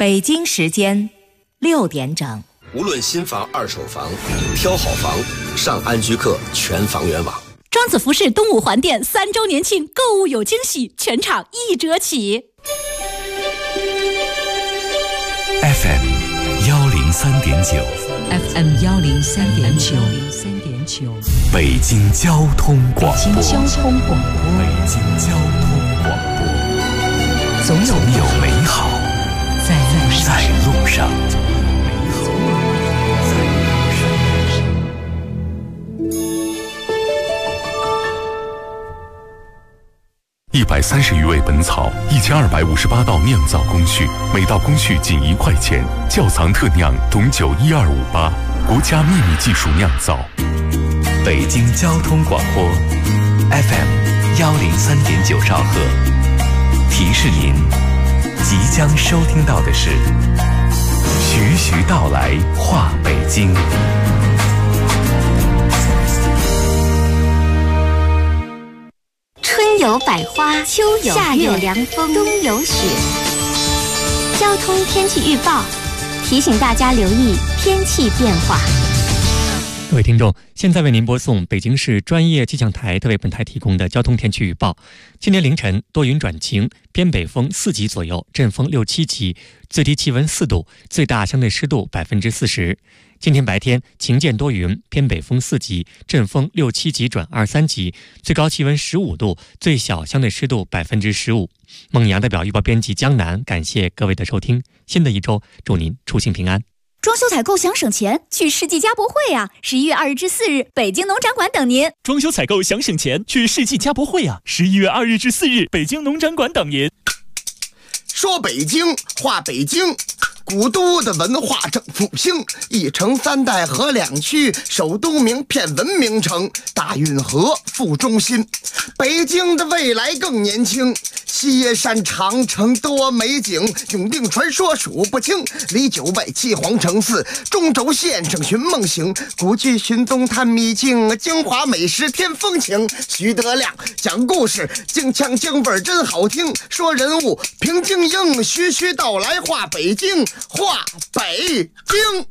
北京时间6点整。 无论新房、二手房，挑好房，上安居客全房源网。 庄子服饰东五环店3周年庆，购物有惊喜，全场1折起。 FM 103.9 FM 103.9 北京交通广播。 北京交通广播。 北京交通广播。总有美好在路上。130余味本草，1258道酿造工序，每道工序仅1块钱。窖藏特酿董酒12588，国家秘密技术酿造。北京交通广播 FM 103.9兆赫。提示您，即将收听到的是徐徐道来话北京。 春有百花，秋有夏有凉风，冬有雪。交通天气预报提醒大家留意天气变化。 各位听众，现在为您播送北京市专业气象台特为本台提供的交通天气预报。今天凌晨多云转晴，偏北风4级左右，阵风6、7级，最低气温4度，最大相对湿度40%。今天白天晴间多云，偏北风4级，阵风6、7级转2、3级，最高气温15度，最小相对湿度15%。孟阳代表预报编辑江南，感谢各位的收听。新的一周，祝您出行平安。 装修采购想省钱，去世纪家博会啊！11月2日至4日，北京农展馆等您。 装修采购想省钱，去世纪家博会啊！11月2日至4日，北京农展馆等您。 说北京话北京，古都的文化正复兴，1城3代河2区，首都名片文明城，大运河副中心。北京的未来更年轻，西山长城多美景，永定传说数不清，离9外7皇城4，中轴线上寻梦行，古剧寻踪探秘境，京华美食添风情。徐德亮讲故事，京腔京味真好听，说人物平京英，徐徐道来话北京，话北京。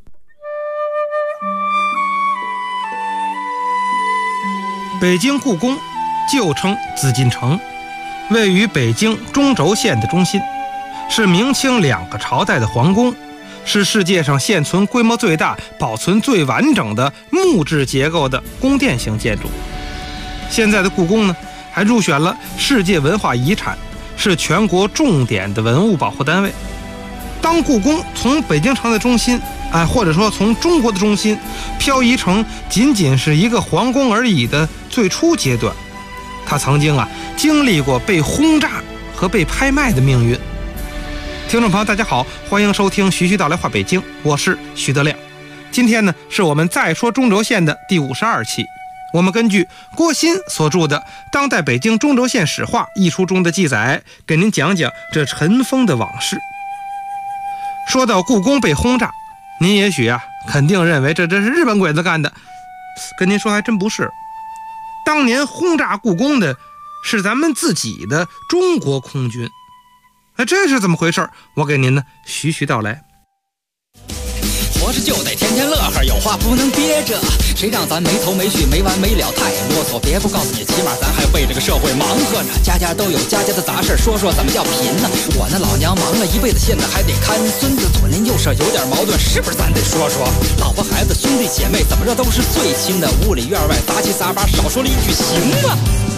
北京故宫旧称紫禁城，位于北京中轴线的中心，是明清2个朝代的皇宫，是世界上现存规模最大、保存最完整的木质结构的宫殿型建筑。现在的故宫呢，还入选了世界文化遗产，是全国重点的文物保护单位。当故宫从北京城的中心，或者说从中国的中心漂移成仅仅是一个皇宫而已的最初阶段，它曾经经历过被轰炸和被拍卖的命运。听众朋友大家好，欢迎收听徐徐道来话北京，我是徐德亮。今天呢，是我们再说中轴线的第52期。我们根据郭鑫所著的《当代北京中轴线史话》一书中的记载，给您讲讲这尘封的往事。说到故宫被轰炸，您也许肯定认为这是日本鬼子干的，跟您说还真不是。当年轰炸故宫的是咱们自己的中国空军。这是怎么回事？我给您呢徐徐道来。 活着就得天天乐呵，有话不能憋着，谁让咱没头没绪没完没了，太啰嗦。别不告诉你，起码咱还为这个社会忙活呢。家家都有家家的杂事，说说怎么叫贫呢？我那老娘忙了一辈子，现在还得看孙子，左邻右舍有点矛盾，是不是咱得说说？老婆孩子兄弟姐妹怎么着都是最亲的，屋里院外杂七杂八，少说了一句行吗？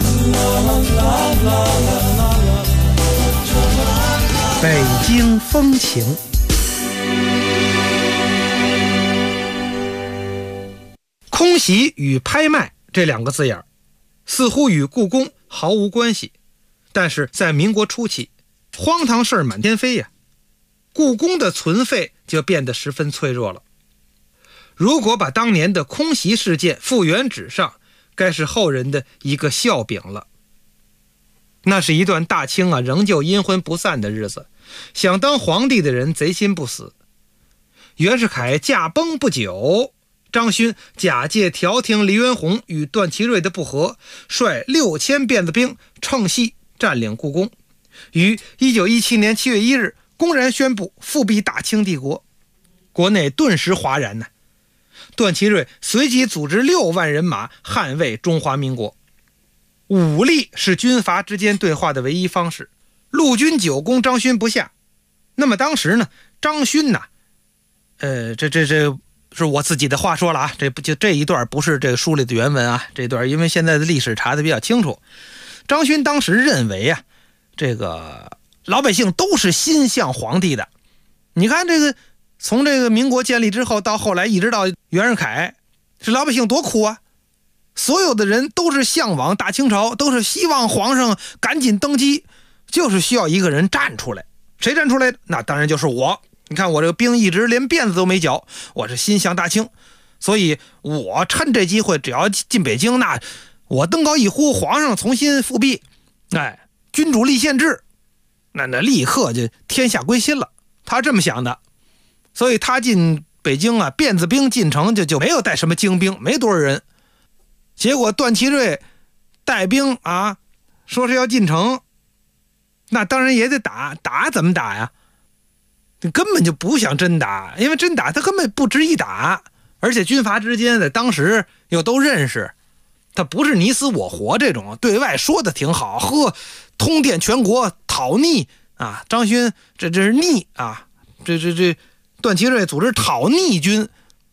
北京风情。空袭与拍卖这2个字眼似乎与故宫毫无关系，但是在民国初期，荒唐事儿满天飞呀，故宫的存废就变得十分脆弱了。如果把当年的空袭事件复原纸上，该是后人的一个笑柄了。那是一段大清仍旧阴魂不散的日子，想当皇帝的人贼心不死。袁世凯驾崩不久，张勋假借调停黎元洪与段祺瑞的不和，率6000辫子兵乘隙占领故宫，于1917年7月1日公然宣布复辟大清帝国，国内顿时哗然呢。段祺瑞随即组织6万人马捍卫中华民国。武力是军阀之间对话的唯一方式，陆军久攻张勋不下。那么当时呢，张勋呢，这是我自己的话说了啊，这一段不是这个书里的原文啊，这段因为现在的历史查的比较清楚。张勋当时认为啊，这个老百姓都是心向皇帝的。你看这个从这个民国建立之后到后来一直到袁世凯，这老百姓多苦啊！所有的人都是向往大清朝，都是希望皇上赶紧登基，就是需要一个人站出来。谁站出来？那当然就是我。你看我这个兵一直连辫子都没绞，我是心向大清，所以我趁这机会，只要进北京，那我登高一呼，皇上重新复辟，君主立宪制，那立刻就天下归心了。他这么想的，所以他进北京啊，辫子兵进城就没有带什么精兵，没多少人。结果段祺瑞带兵啊，说是要进城，那当然也得打，怎么打呀？根本就不想真打，因为真打他根本不值一打，而且军阀之间在当时又都认识，他不是你死我活这种，对外说的挺好，通电全国讨逆啊，张勋这是逆啊，这段祺瑞组织讨逆军，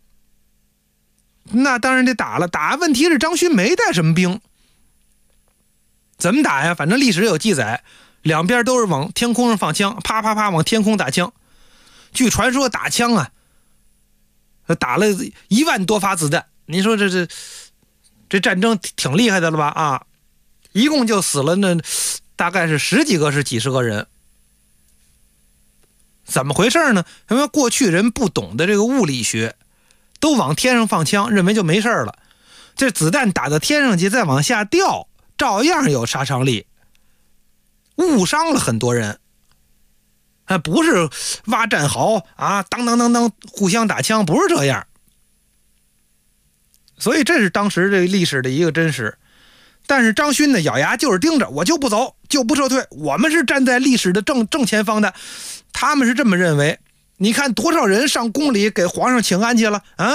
那当然得打了。问题是张勋没带什么兵，怎么打呀？反正历史有记载，两边都是往天空上放枪，啪啪啪往天空打枪。据传说打枪啊，打了1万多发子弹。您说这战争挺厉害的了吧？啊，一共就死了那大概是10几个是几十个人。怎么回事呢？因为过去人不懂的这个物理学，都往天上放枪，认为就没事了。这子弹打到天上去再往下掉，照样有杀伤力，误伤了很多人。不是挖战壕啊，当当当当互相打枪，不是这样。所以这是当时这个历史的一个真实。但是张勋呢，咬牙就是盯着，我就不走，就不撤退，我们是站在历史的正前方的。他们是这么认为。你看多少人上宫里给皇上请安去了啊？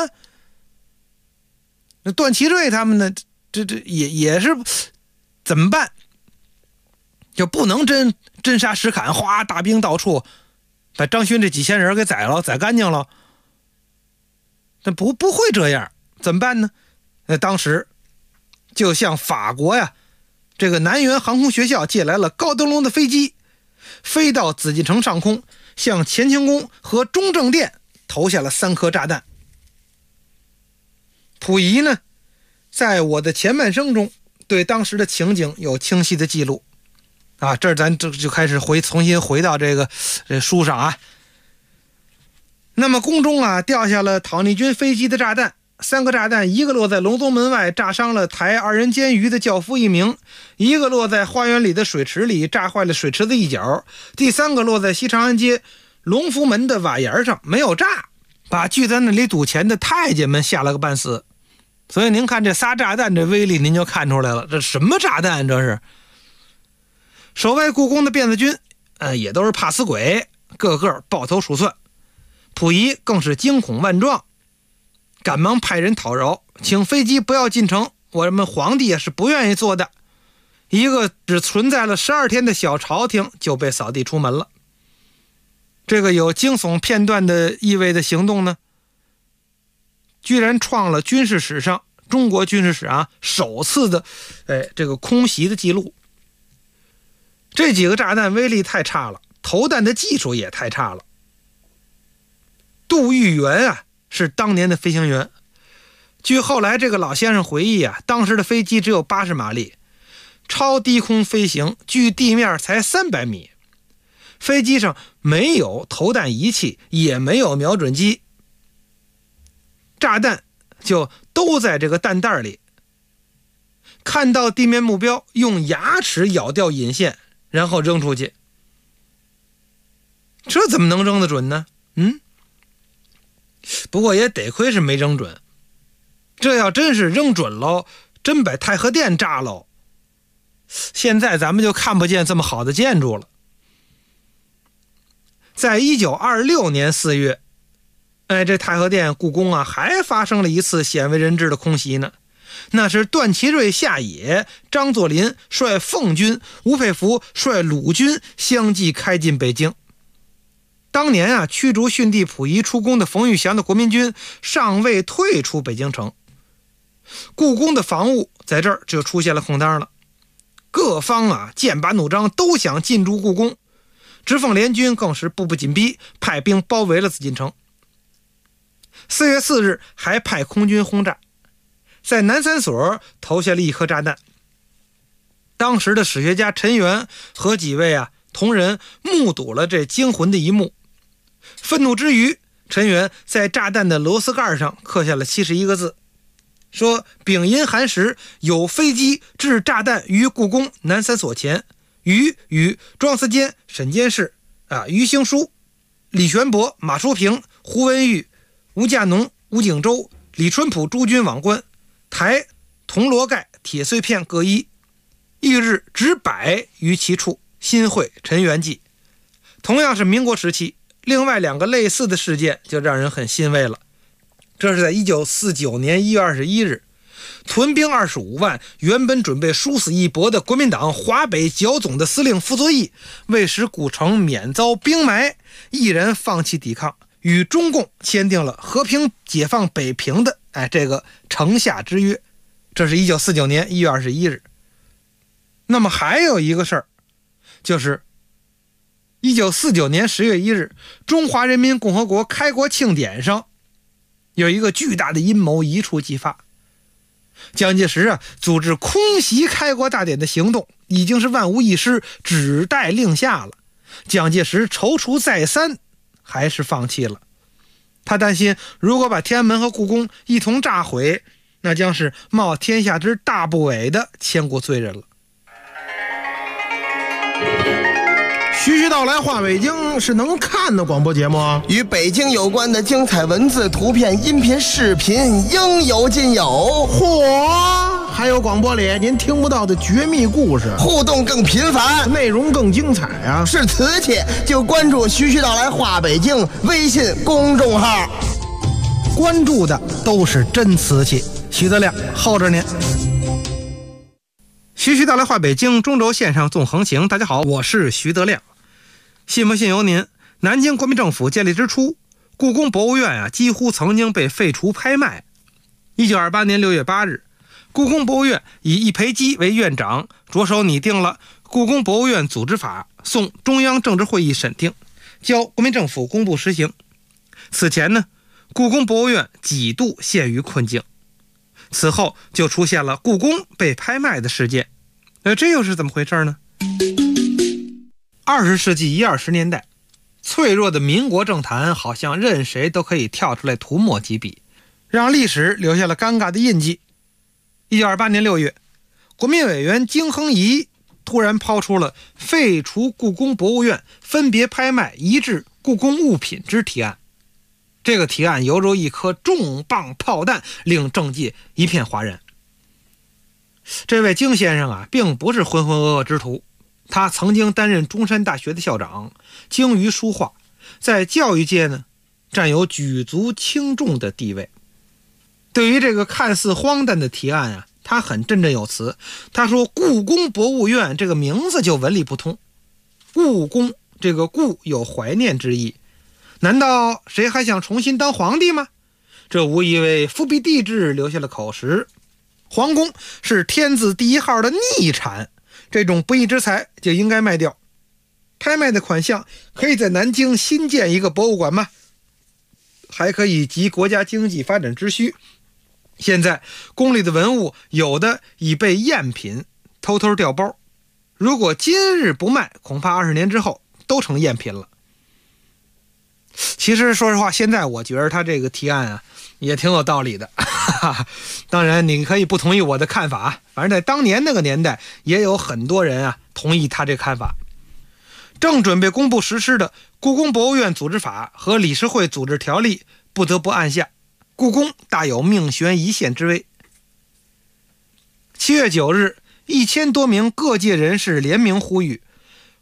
那段祺瑞他们呢，这也是怎么办？就不能真杀实砍，哗，大兵到处把张勋这几千人给宰干净了。但不会这样，怎么办呢？当时就向法国呀，这个南园航空学校借来了高登龙的飞机，飞到紫禁城上空，向乾清宫和中正殿投下了3颗炸弹。溥仪呢，在我的前半生中对当时的情景有清晰的记录。这儿咱就开始重新回到这书上啊。那么宫中啊掉下了讨逆军飞机的炸弹，3个炸弹，一个落在隆宗门外，炸伤了抬2人监狱的教夫1名；一个落在花园里的水池里，炸坏了水池子一角；第3个落在西长安街隆福门的瓦檐上，没有炸，把聚在那里赌钱的太监们吓了个半死。所以您看这仨炸弹这威力，您就看出来了，这什么炸弹这是？守卫故宫的辫子军也都是怕死鬼，个个抱头鼠窜。溥仪更是惊恐万状，赶忙派人讨饶，请飞机不要进城，我们皇帝也是不愿意做的。一个只存在了12天的小朝廷就被扫地出门了。这个有惊悚片段的意味的行动呢，居然创了军事史上，中国军事史啊首次的这个空袭的记录。这几个炸弹威力太差了，投弹的技术也太差了。杜玉元啊是当年的飞行员，据后来这个老先生回忆啊，当时的飞机只有80马力，超低空飞行，距地面才300米，飞机上没有投弹仪器，也没有瞄准机，炸弹就都在这个弹袋里，看到地面目标，用牙齿咬掉引线，然后扔出去。这怎么能扔得准呢？不过也得亏是没扔准，这要真是扔准喽，真把太和殿炸喽，现在咱们就看不见这么好的建筑了。 在1926年4月，这太和殿故宫啊，还发生了一次鲜为人知的空袭呢。那是段祺瑞下野，张作霖率奉军，吴佩孚率鲁军相继开进北京。当年啊，驱逐逊帝溥仪出宫的冯玉祥的国民军尚未退出北京城，故宫的防务在这儿就出现了空当了。各方啊剑拔弩张，都想进驻故宫。直奉联军更是步步紧逼，派兵包围了紫禁城。4月4日还派空军轰炸，在南三所投下了一颗炸弹。当时的史学家陈元和几位同仁目睹了这惊魂的一幕。愤怒之余，陈元在炸弹的螺丝盖上刻下了71个字，说丙寅寒食，有飞机掷炸弹于故宫南三所前，于与庄思坚、沈监事、于兴书、李玄伯、马叔平、胡文玉、吴稼农、吴景洲、李春浦诸军往观，台铜锣盖铁碎片各一，翌日只摆于其处，新会陈元记。同样是民国时期，另外2个类似的事件就让人很欣慰了。这是在1949年1月21日，屯兵25万，原本准备殊死一搏的国民党华北剿总的司令傅作义，为使古城免遭兵埋，毅然放弃抵抗，与中共签订了和平解放北平的这个城下之约。这是1949年1月21日。那么还有一个事儿，就是1949年10月1日，中华人民共和国开国庆典上有一个巨大的阴谋一触即发。蒋介石组织空袭开国大典的行动已经是万无一失，只待令下了。蒋介石踌躇再三，还是放弃了。他担心如果把天安门和故宫一同炸毁，那将是冒天下之大不韪的千古罪人了。 徐徐道来话北京是能看的广播节目， 与北京有关的精彩文字、图片、音频、视频应有尽有。 嚯！还有广播里您听不到的绝密故事， 互动更频繁， 内容更精彩啊！ 是瓷器就关注徐徐道来话北京微信公众号， 关注的都是真瓷器。徐德亮候着您。徐徐道来话北京中轴线上纵横行，大家好，我是徐德亮。信不信由您。南京国民政府建立之初，故宫博物院几乎曾经被废除拍卖。1928年6月8日，故宫博物院以易培基为院长，着手拟定了故宫博物院组织法，送中央政治会议审定，交国民政府公布实行。此前呢，故宫博物院几度陷于困境。此后就出现了故宫被拍卖的事件。这又是怎么回事呢？20世纪1、20年代，脆弱的民国政坛好像任谁都可以跳出来涂抹几笔，让历史留下了尴尬的印记。1928年6月，国民委员京亨颐突然抛出了废除故宫博物院分别拍卖移至故宫物品之提案。这个提案犹如一颗重磅炮弹，令政界一片哗然。这位京先生并不是浑浑噩噩之徒，他曾经担任中山大学的校长，精于书画，在教育界呢占有举足轻重的地位。对于这个看似荒诞的提案他很振振有词。他说故宫博物院这个名字就文理不通，故宫这个故有怀念之意，难道谁还想重新当皇帝吗？这无疑为复辟帝制留下了口实。皇宫是天字第一号的逆产，这种不义之财就应该卖掉。拍卖的款项可以在南京新建一个博物馆吗？还可以集国家经济发展之需。现在宫里的文物有的已被赝品，偷偷调包，如果今日不卖，恐怕20年之后都成赝品了。其实说实话，现在我觉得他这个提案也挺有道理的。当然你可以不同意我的看法，反正在当年那个年代也有很多人同意他这看法。正准备公布实施的故宫博物院组织法和理事会组织条例不得不按下，故宫大有命悬一线之危。7月9日，1000多名各界人士联名呼吁，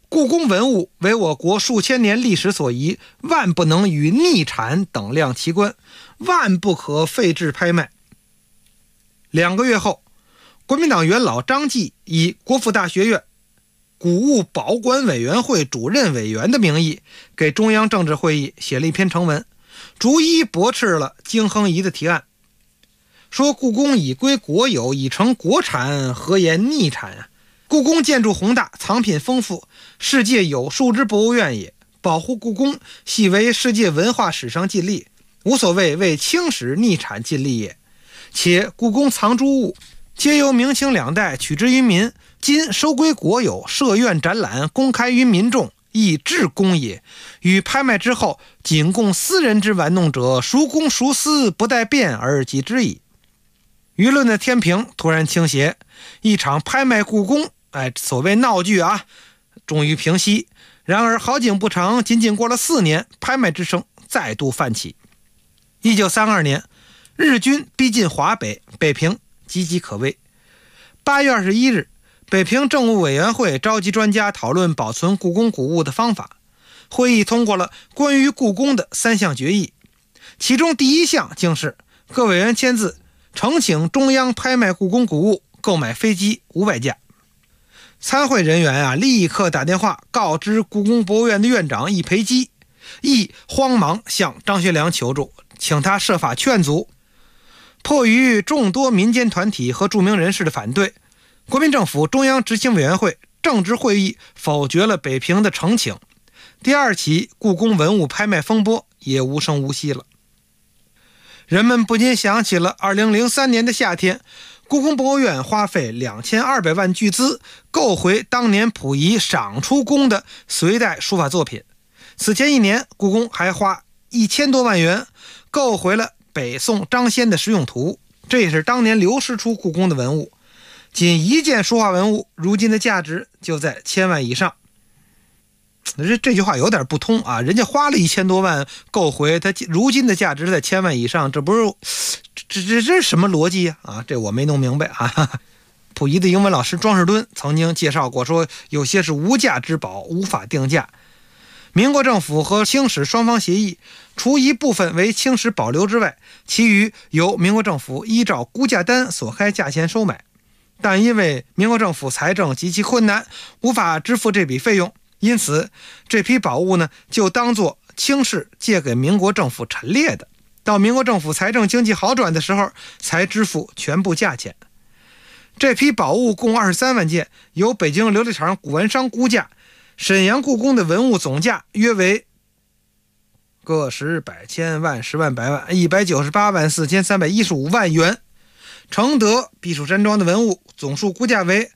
故宫文物为我国数千年历史所遗，万不能与逆产等量齐观，万不可废置拍卖。2个月后，国民党元老张继以国府大学院古物保管委员会主任委员的名义，给中央政治会议写了一篇呈文，逐一驳斥了京亨颐的提案，说故宫已归国有，已成国产，何言逆产啊？故宫建筑宏大，藏品丰富，世界有数之博物院也。保护故宫系为世界文化史上尽力，无所谓为清史逆产尽力也。且故宫藏诸物，皆由明清2代取之于民，今收归国有，设院展览，公开于民众，亦至公也。与拍卖之后，仅供私人之玩弄者，孰公孰私，不待变而及之矣。舆论的天平突然倾斜，一场拍卖故宫，所谓闹剧啊，终于平息。然而好景不长，仅仅过了4年，拍卖之声再度泛起。1932年，日军逼近华北，北平岌岌可危。8月21日，北平政务委员会召集专家讨论保存故宫古物的方法。会议通过了关于故宫的3项决议，其中第1项竟是各委员签字，呈请中央拍卖故宫古物，购买飞机500架。参会人员立刻打电话告知故宫博物院的院长易培基，易慌忙向张学良求助，请他设法劝阻。迫于众多民间团体和著名人士的反对，国民政府中央执行委员会政治会议否决了北平的呈请。第2起故宫文物拍卖风波也无声无息了。人们不禁想起了2003年的夏天，故宫博物院花费2200万巨资购回当年溥仪赏出宫的隋代书法作品。此前1年，故宫还花1000多万元购回了北宋张先的实用图，这也是当年流失出故宫的文物。仅1件书画文物，如今的价值就在1000万以上。这句话有点不通啊！人家花了1000多万购回，他如今的价值在1000万以上，这不是这是什么逻辑啊？这我没弄明白啊！溥仪的英文老师庄士敦曾经介绍过，说有些是无价之宝，无法定价。民国政府和清史双方协议，除一部分为清史保留之外，其余由民国政府依照估价单所开价钱收买。但因为民国政府财政极其困难，无法支付这笔费用，因此这批宝物呢，就当作清室借给民国政府陈列的，到民国政府财政经济好转的时候才支付全部价钱。这批宝物共23万件，由北京琉璃厂古玩商估价，沈阳故宫的文物总价约为个十百千万十万百万198万4315万元。承德避暑山庄的文物总数估价为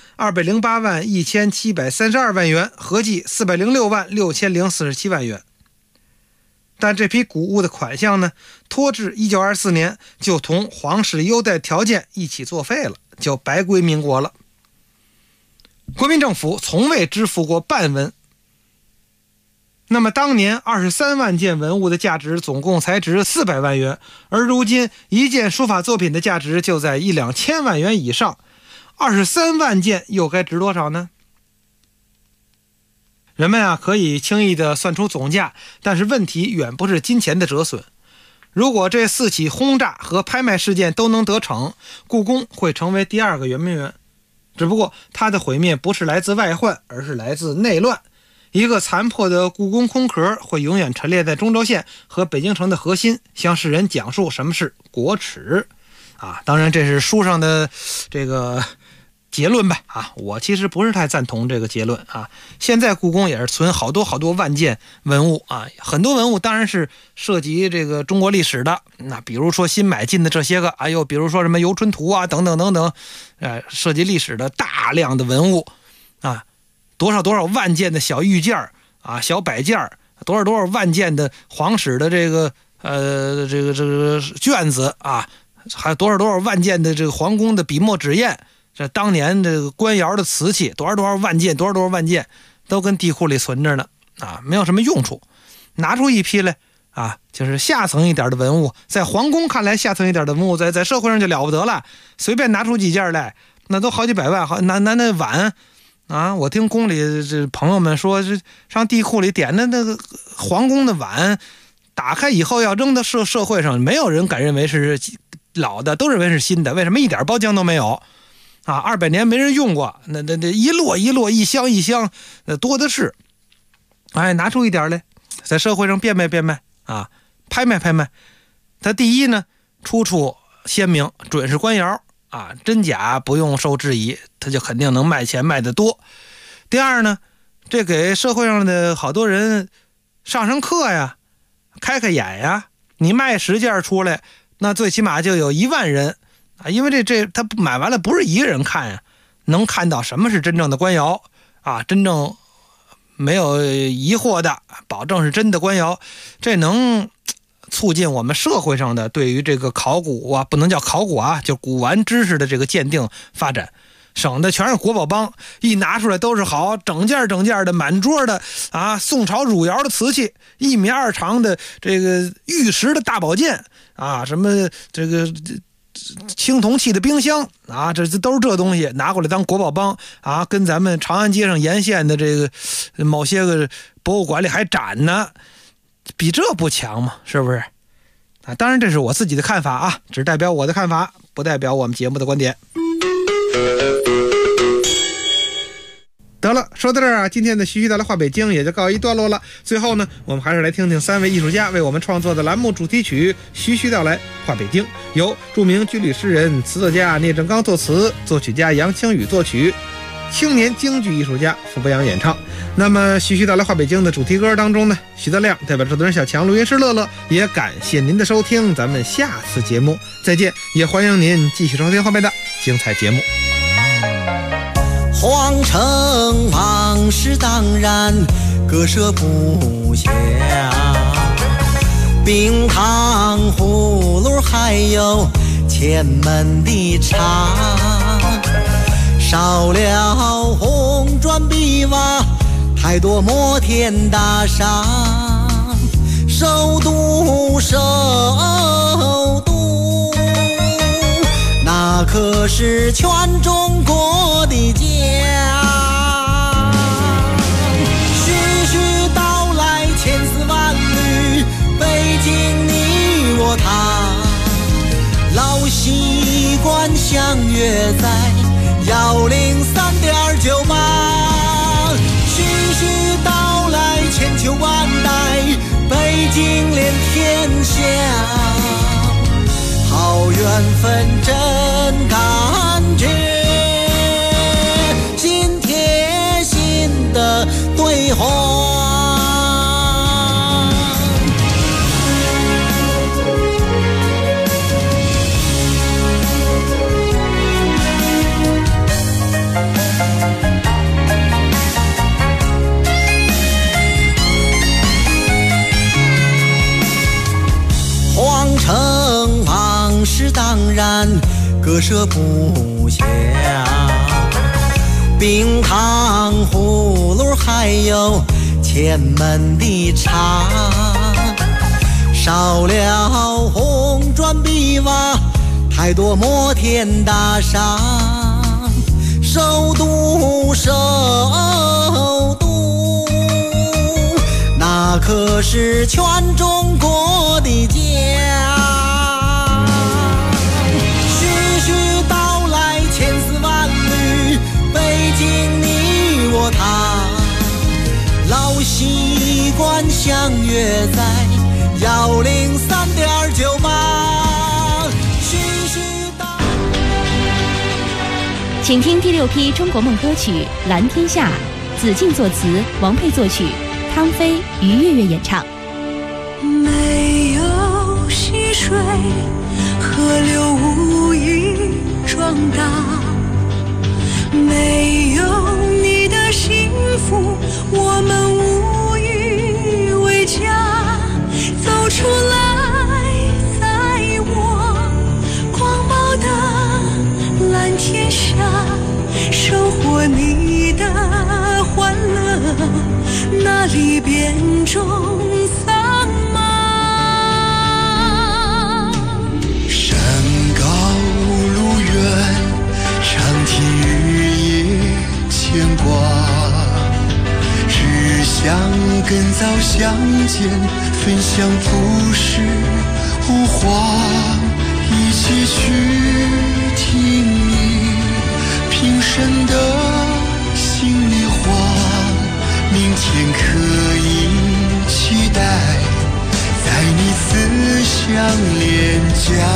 208万1732万元，合计406万6047万元。但这批古物的款项呢，拖至1924年就同皇室优待条件一起作废了，就白归民国了。国民政府从未支付过半文。那么当年23万件文物的价值总共才值400万元，而如今一件书法作品的价值就在1-2千万元以上，23万件又该值多少呢？人们可以轻易地算出总价，但是问题远不是金钱的折损。如果这4起轰炸和拍卖事件都能得逞，故宫会成为第2个圆明园。只不过它的毁灭不是来自外患，而是来自内乱。一个残破的故宫空壳会永远陈列在中轴线和北京城的核心，向世人讲述什么是国耻当然这是书上的这个结论吧我其实不是太赞同这个结论现在故宫也是存好多万件文物很多文物当然是涉及这个中国历史的，那比如说新买进的这些个比如说什么游春图等等涉及历史的大量的文物多少万件的小玉件小摆件多少万件的皇室的这个卷子还有多少万件的这个皇宫的笔墨纸砚，这当年这个官窑的瓷器多少万件都跟地库里存着呢没有什么用处。拿出一批来就是下层一点的文物，在皇宫看来下层一点的文物在社会上就了不得了，随便拿出几件来那都好几百万。那碗啊！我听宫里这朋友们说，这上地库里点的那个皇宫的碗，打开以后要扔到社会上，没有人敢认为是老的，都认为是新的。为什么？一点包浆都没有啊！200年没人用过，那一摞一摞，一箱一箱，多的是。哎，拿出一点来，在社会上变卖变卖啊，拍卖拍卖。它第一呢，出处鲜明，准是官窑啊，真假不用受质疑，它就肯定能卖钱卖得多。第二呢，这给社会上的好多人上课呀，开眼呀。你卖10件出来，那最起码就有1万人啊，因为这他买完了不是一个人看呀，能看到什么是真正的官窑啊，真正没有疑惑的，保证是真的官窑，这能促进我们社会上的对于这个考古啊，不能叫考古啊，就古玩知识的这个鉴定发展，省的全是国宝帮，一拿出来都是好整件的满桌的啊，宋朝汝窑的瓷器，1米2长的这个玉石的大宝剑啊，什么这个青铜器的冰箱啊，这都是这东西拿过来当国宝帮啊，跟咱们长安街上沿线的这个某些个博物馆里还展呢，比这不强吗？是不是啊？当然这是我自己的看法啊，只代表我的看法，不代表我们节目的观点。得了，说到这儿啊，今天的徐徐道来话北京也就告一段落了。最后呢，我们还是来听听3位艺术家为我们创作的栏目主题曲《徐徐道来话北京》，由著名军旅诗人、词作家聂政刚作词，作曲家杨清宇作曲，青年京剧艺术家傅博洋演唱。那么徐徐道来话北京的主题歌当中呢，徐德亮代表制作人小强、录音师乐乐，也感谢您的收听，咱们下次节目再见，也欢迎您继续收听后面的精彩节目。 皇城往事当然割舍不下，冰糖葫芦还有前门的茶，少了红砖碧瓦，太多摩天大厦，首都那可是全中国的家。徐徐道来千丝万缕，北京你我他，老习惯相约在103.98。徐徐道来千秋万代，北京连天下，好缘分真感觉，心贴心的对话。皇城往事当然割舍不下，冰糖葫芦还有前门的茶，少了红砖碧瓦，太多摩天大厦，首都那可是全中国的家。徐徐道来千丝万缕，北京你我他，老习惯相约在103.98。徐徐道， 请听第6批中国梦歌曲《蓝天下》，子敬作词，王佩作曲，汤飞、于月月演唱。 没有溪水，河流无以壮大，没有你的幸福，我们无以为家。走出来，在我广袤的蓝天下，收获你的欢乐，那里边种苍茫。 山高路远，长亭日夜牵挂， 想更早相见，分享故事无话，一起去听你平生的心里话。明天可以期待，在你思乡脸颊。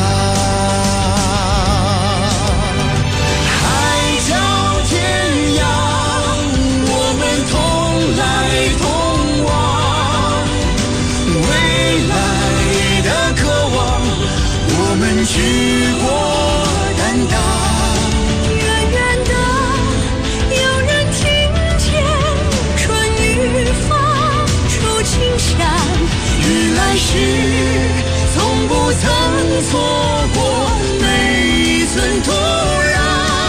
海角天涯，我们同来同往，未来的渴望，我们举国担当。 远远的有人听见春雨放出清香， 雨来时从不曾错过每一寸土壤。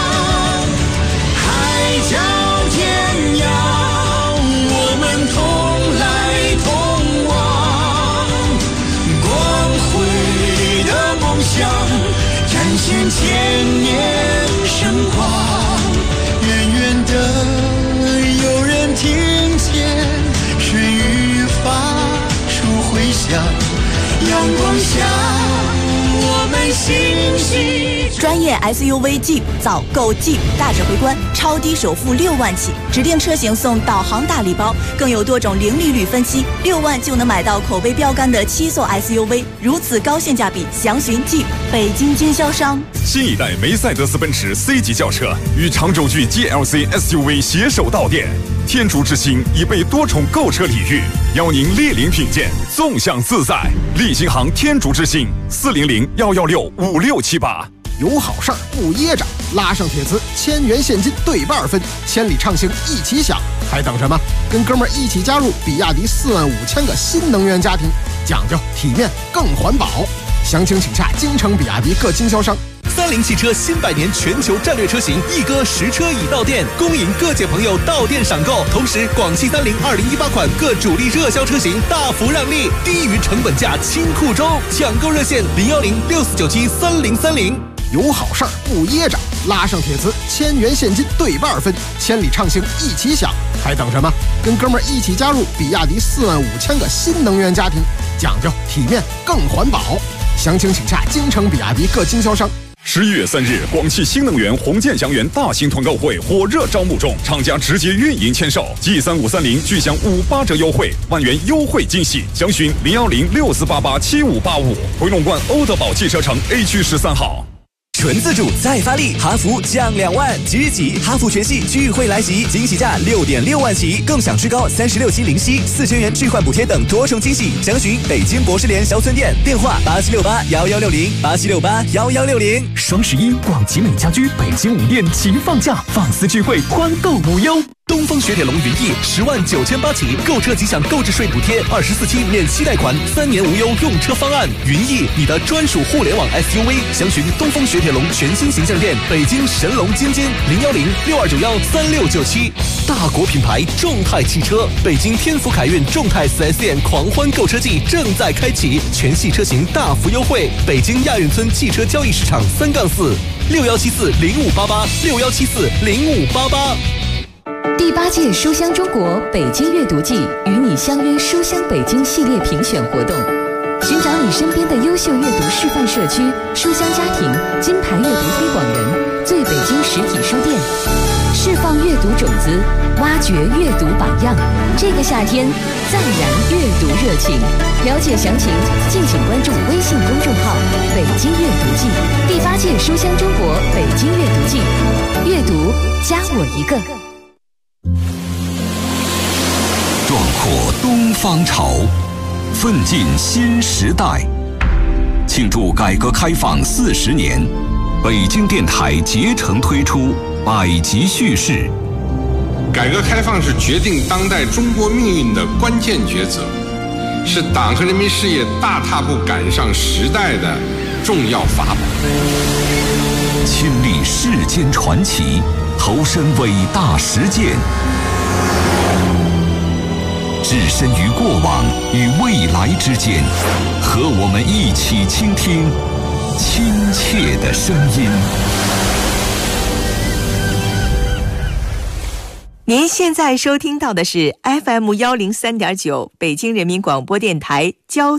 海角天涯，我们同来同往，光辉的梦想展现千年盛光。远远的有人听见水雨发出回响，阳光下我们欣喜。 专业 SUV Jeep 早购 Jeep 大指挥官，超低首付6万起，指定车型送导航大礼包，更有多种零利率分期，6万就能买到口碑标杆的7座 SUV， 如此高性价比，详询 Jeep 北京经销商。 新一代梅赛德斯奔驰 C 级轿车与长轴距 GLC SUV 携手到店，天竺之星已被多重购车礼遇，邀您莅临品鉴，纵享自在。立新行天竺之星400-116-5678。 有好事儿不噎着，拉上帖子，1000元现金对半分，千里畅行一起享，还等什么？跟哥们儿一起加入比亚迪45000个新能源家庭，讲究体面更环保。详情请洽京城比亚迪各经销商。 30汽车新100年全球战略车型一哥实车已到店，恭迎各界朋友到店赏购。同时，广汽30 2018款各主力热销车型大幅让利，低于成本价清库中，抢购热线010-6497-3030。 有好事儿不噎着，拉上帖子，1000元现金对半分，千里畅行一起享，还等什么？跟哥们儿一起加入比亚迪45000个新能源家庭，讲究体面更环保。详情请洽京城比亚迪各经销商。 11月3日，广汽新能源红箭祥源大型团购会火热招募中，厂家直接运营签售，G3530具享58折优惠，1万元优惠惊喜，详询010-6488-7585，回龙观欧德宝汽车城 A 区13号。 纯自主再发力，哈弗降2万，即日起哈弗全系聚会来袭，惊喜价6.6万起，更享至高36期零息，4000元置换补贴等多重惊喜。详询北京博士联销村店，电话8768-1160，8768-1160。 双11，广奇美家居北京5店齐放假，放肆聚会，欢购无忧。 东风雪铁龙云翼10.98万起，购车即享购置税补贴，24期免息贷款，3年无忧用车方案。云翼，你的专属互联网 SUV。详询东风雪铁龙全新形象店，北京神龙津津010-6291-3697。大国品牌众泰汽车，北京天府凯运众泰 4S 店狂欢购车季正在开启，全系车型大幅优惠。北京亚运村汽车交易市场3-46174-0588，6174-0588。 第8届书香中国北京阅读季与你相约书香北京系列评选活动，寻找你身边的优秀阅读示范社区、书香家庭、金牌阅读推广人、最北京实体书店，释放阅读种子，挖掘阅读榜样。这个夏天，再燃阅读热情。了解详情，敬请关注微信公众号“北京阅读季”。第8届书香中国北京阅读季，阅读加我一个。 壮阔东方潮，奋进新时代。庆祝改革开放40年，北京电台竭诚推出百集叙事。 改革开放是决定当代中国命运的关键抉择，是党和人民事业大踏步赶上时代的重要法宝。 亲历世间传奇，投身伟大实践，置身于过往与未来之间，和我们一起倾听亲切的声音。 您现在收听到的是 FM103.9 北京人民广播电台交通